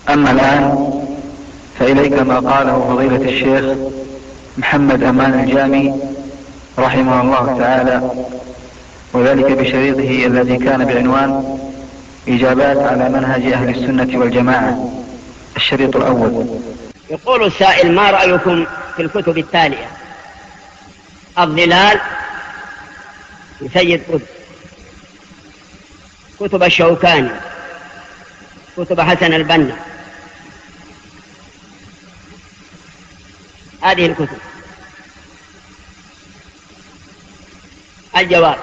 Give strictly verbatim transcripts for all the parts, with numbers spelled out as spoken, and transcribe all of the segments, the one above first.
أما الآن فإليك ما قاله فضيلة الشيخ محمد أمان الجامي رحمه الله تعالى، وذلك بشريطه الذي كان بعنوان إجابات على منهج أهل السنة والجماعة. الشريط الأول. يقول السائل: ما رأيكم في الكتب التالية؟ الظلال لسيد قطب، كتب الشوكاني، كتب حسن البنا، هذه الكتب. الجواب: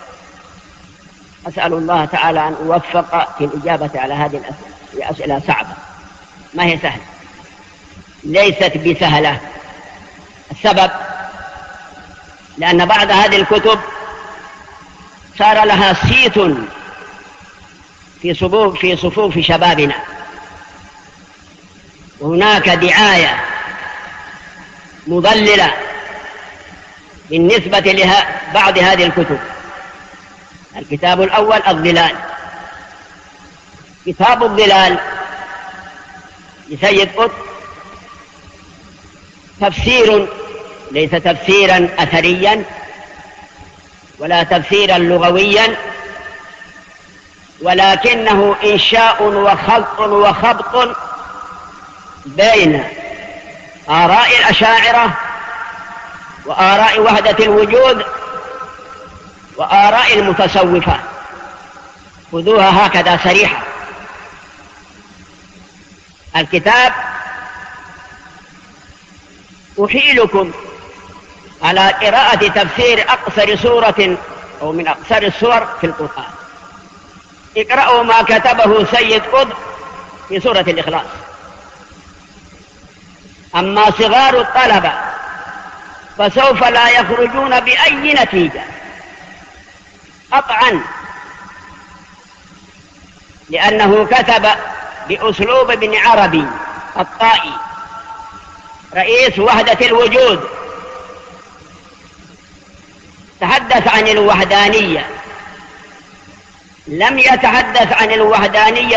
أسأل الله تعالى أن أوفق في الإجابة على هذه الأسئلة. هي أسئلة صعبة، ما هي سهلة، ليست بسهلة. السبب: لأن بعض هذه الكتب صار لها صيت في صفوف في صفوف شبابنا، وهناك دعاية مضللة بالنسبة لبعض هذه الكتب. الكتاب الأول الظلال. كتاب الظلال لسيد قطب تفسير، ليس تفسيرا أثريا ولا تفسيرا لغويا، ولكنه إنشاء وخلط وخبط بين آراء الأشاعرة وآراء وحدة الوجود وآراء المتصوفة. خذوها هكذا صريحة. الكتاب أحيلكم على قراءة تفسير أقصر سورة أو من أقصر السور في القرآن. اقرأوا ما كتبه سيد قطب في سورة الإخلاص. أما صغار الطلبة فسوف لا يخرجون بأي نتيجة قطعا، لأنه كتب بأسلوب ابن عربي الطائي رئيس وحدة الوجود. تحدث عن الوحدانية، لم يتحدث عن الوحدانية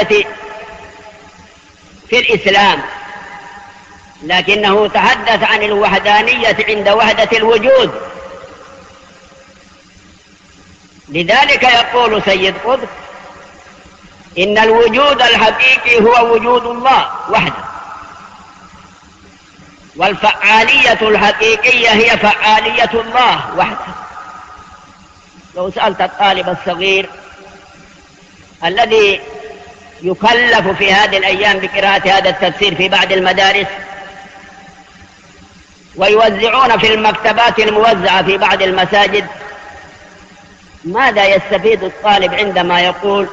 في الإسلام، لكنه تحدث عن الوحدانية عند وحدة الوجود. لذلك يقول سيد قطب: إن الوجود الحقيقي هو وجود الله وحده، والفعالية الحقيقية هي فعالية الله وحده. لو سألت الطالب الصغير الذي يكلف في هذه الأيام بقراءة هذا التفسير في بعض المدارس ويوزعون في المكتبات الموزعة في بعض المساجد، ماذا يستفيد الطالب عندما يقول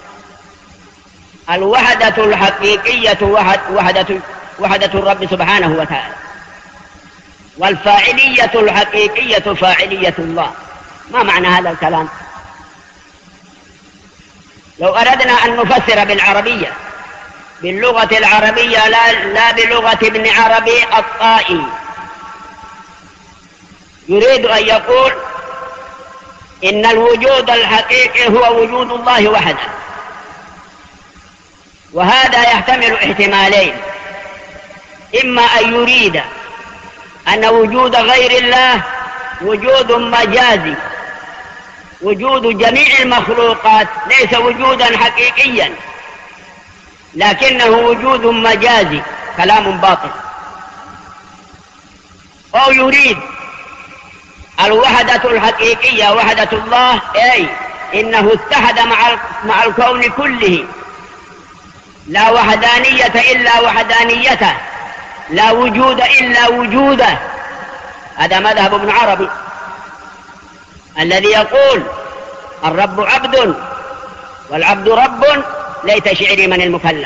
الوحدة الحقيقية وحدة, وحدة الرب سبحانه وتعالى، والفاعلية الحقيقية فاعلية الله؟ ما معنى هذا الكلام؟ لو أردنا أن نفسر بالعربية، باللغة العربية، لا, لا بلغة ابن عربي الطائي، يريد أن يقول إن الوجود الحقيقي هو وجود الله وحده. وهذا يحتمل احتمالين: إما أن يريد أن وجود غير الله وجود مجازي، وجود جميع المخلوقات ليس وجودا حقيقيا لكنه وجود مجازي، كلام باطل. أو يريد الوحدة الحقيقية وحدة الله، أي إنه اتحد مع مع الكون كله، لا وحدانية إلا وحدانيته، لا وجود إلا وجوده. هذا مذهب ابن عربي الذي يقول الرب عبد والعبد رب، ليت شعري من المكلف.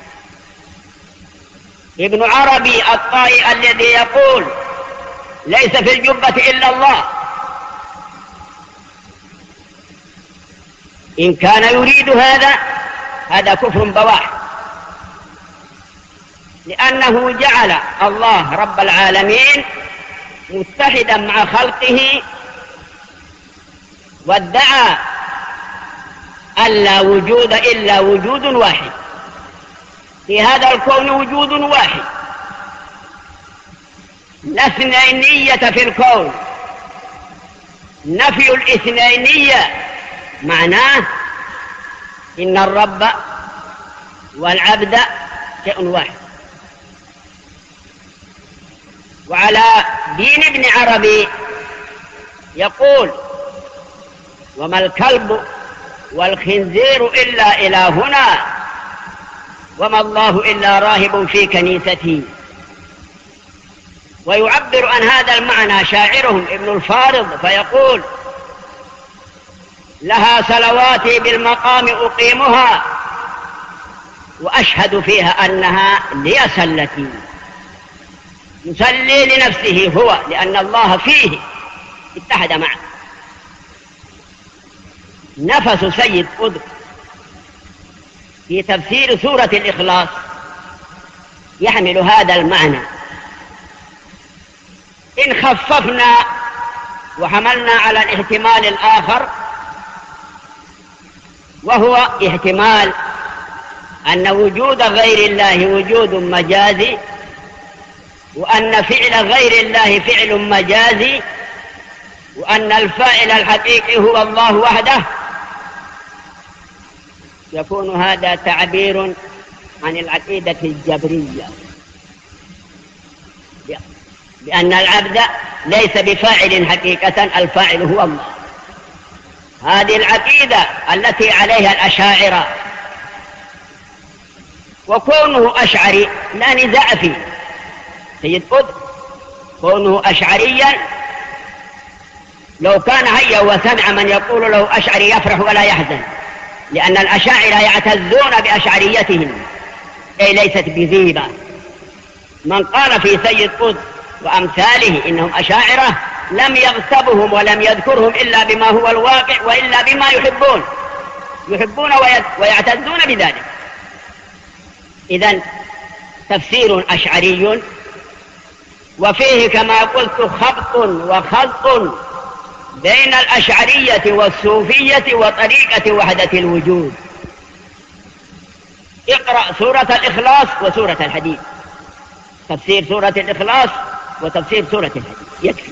ابن عربي الطائي الذي يقول ليس في الجبة إلا الله، إن كان يريد هذا هذا كفر بواح، لأنه جعل الله رب العالمين متحدا مع خلقه، وادعى أن لا وجود إلا وجود واحد. في هذا الكون وجود واحد، لا اثنينية في الكون. نفي الاثنينية معناه إن الرب والعبد شيء واحد. وعلى دين ابن عربي يقول: وما الكلب والخنزير إلا إلهنا، وما الله إلا راهب في كنيستي. ويعبر عن هذا المعنى شاعرهم ابن الفارض فيقول: لها صلواتي بالمقام أقيمها، وأشهد فيها أنها لي سلتي. يصلي لنفسه هو لأن الله فيه اتحد معه. نفس سيد قطب في تفسير سورة الإخلاص يحمل هذا المعنى. إن خففنا وحملنا على الاحتمال الآخر، وهو احتمال أن وجود غير الله وجود مجازي، وأن فعل غير الله فعل مجازي، وأن الفاعل الحقيقي هو الله وحده، يكون هذا تعبير عن العقيدة الجبرية، بأن العبد ليس بفاعل حقيقة، الفاعل هو الله. هذه العقيدة التي عليها الأشاعرة، وكونه أشعري لا نزاع فيه. سيد قطب كونه أشعريا، لو كان هيا وسمع من يقول له أشعري يفرح ولا يحزن، لأن الأشاعرة يعتزون بأشعريتهم، أي ليست بذيبة. من قال في سيد قطب وأمثاله إنهم أشاعرة لم يغتبهم ولم يذكرهم إلا بما هو الواقع، وإلا بما يحبون يحبون ويعتزون بذلك. إذن تفسير أشعري، وفيه كما قلت خبط وخلط بين الأشعرية والصوفية وطريقة وحدة الوجود. اقرأ سورة الإخلاص وسورة الحديد، تفسير سورة الإخلاص وتفسير سورة الحديد يكفي.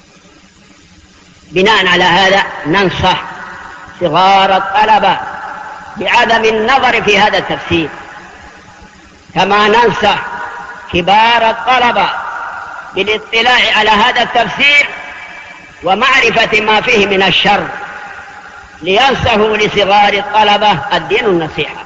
بناء على هذا ننصح صغار الطلبة بعدم النظر في هذا التفسير، كما ننصح كبار الطلبة بالاطلاع على هذا التفسير ومعرفة ما فيه من الشر، لينصحوا لصغار الطلبة الدين النصيحة.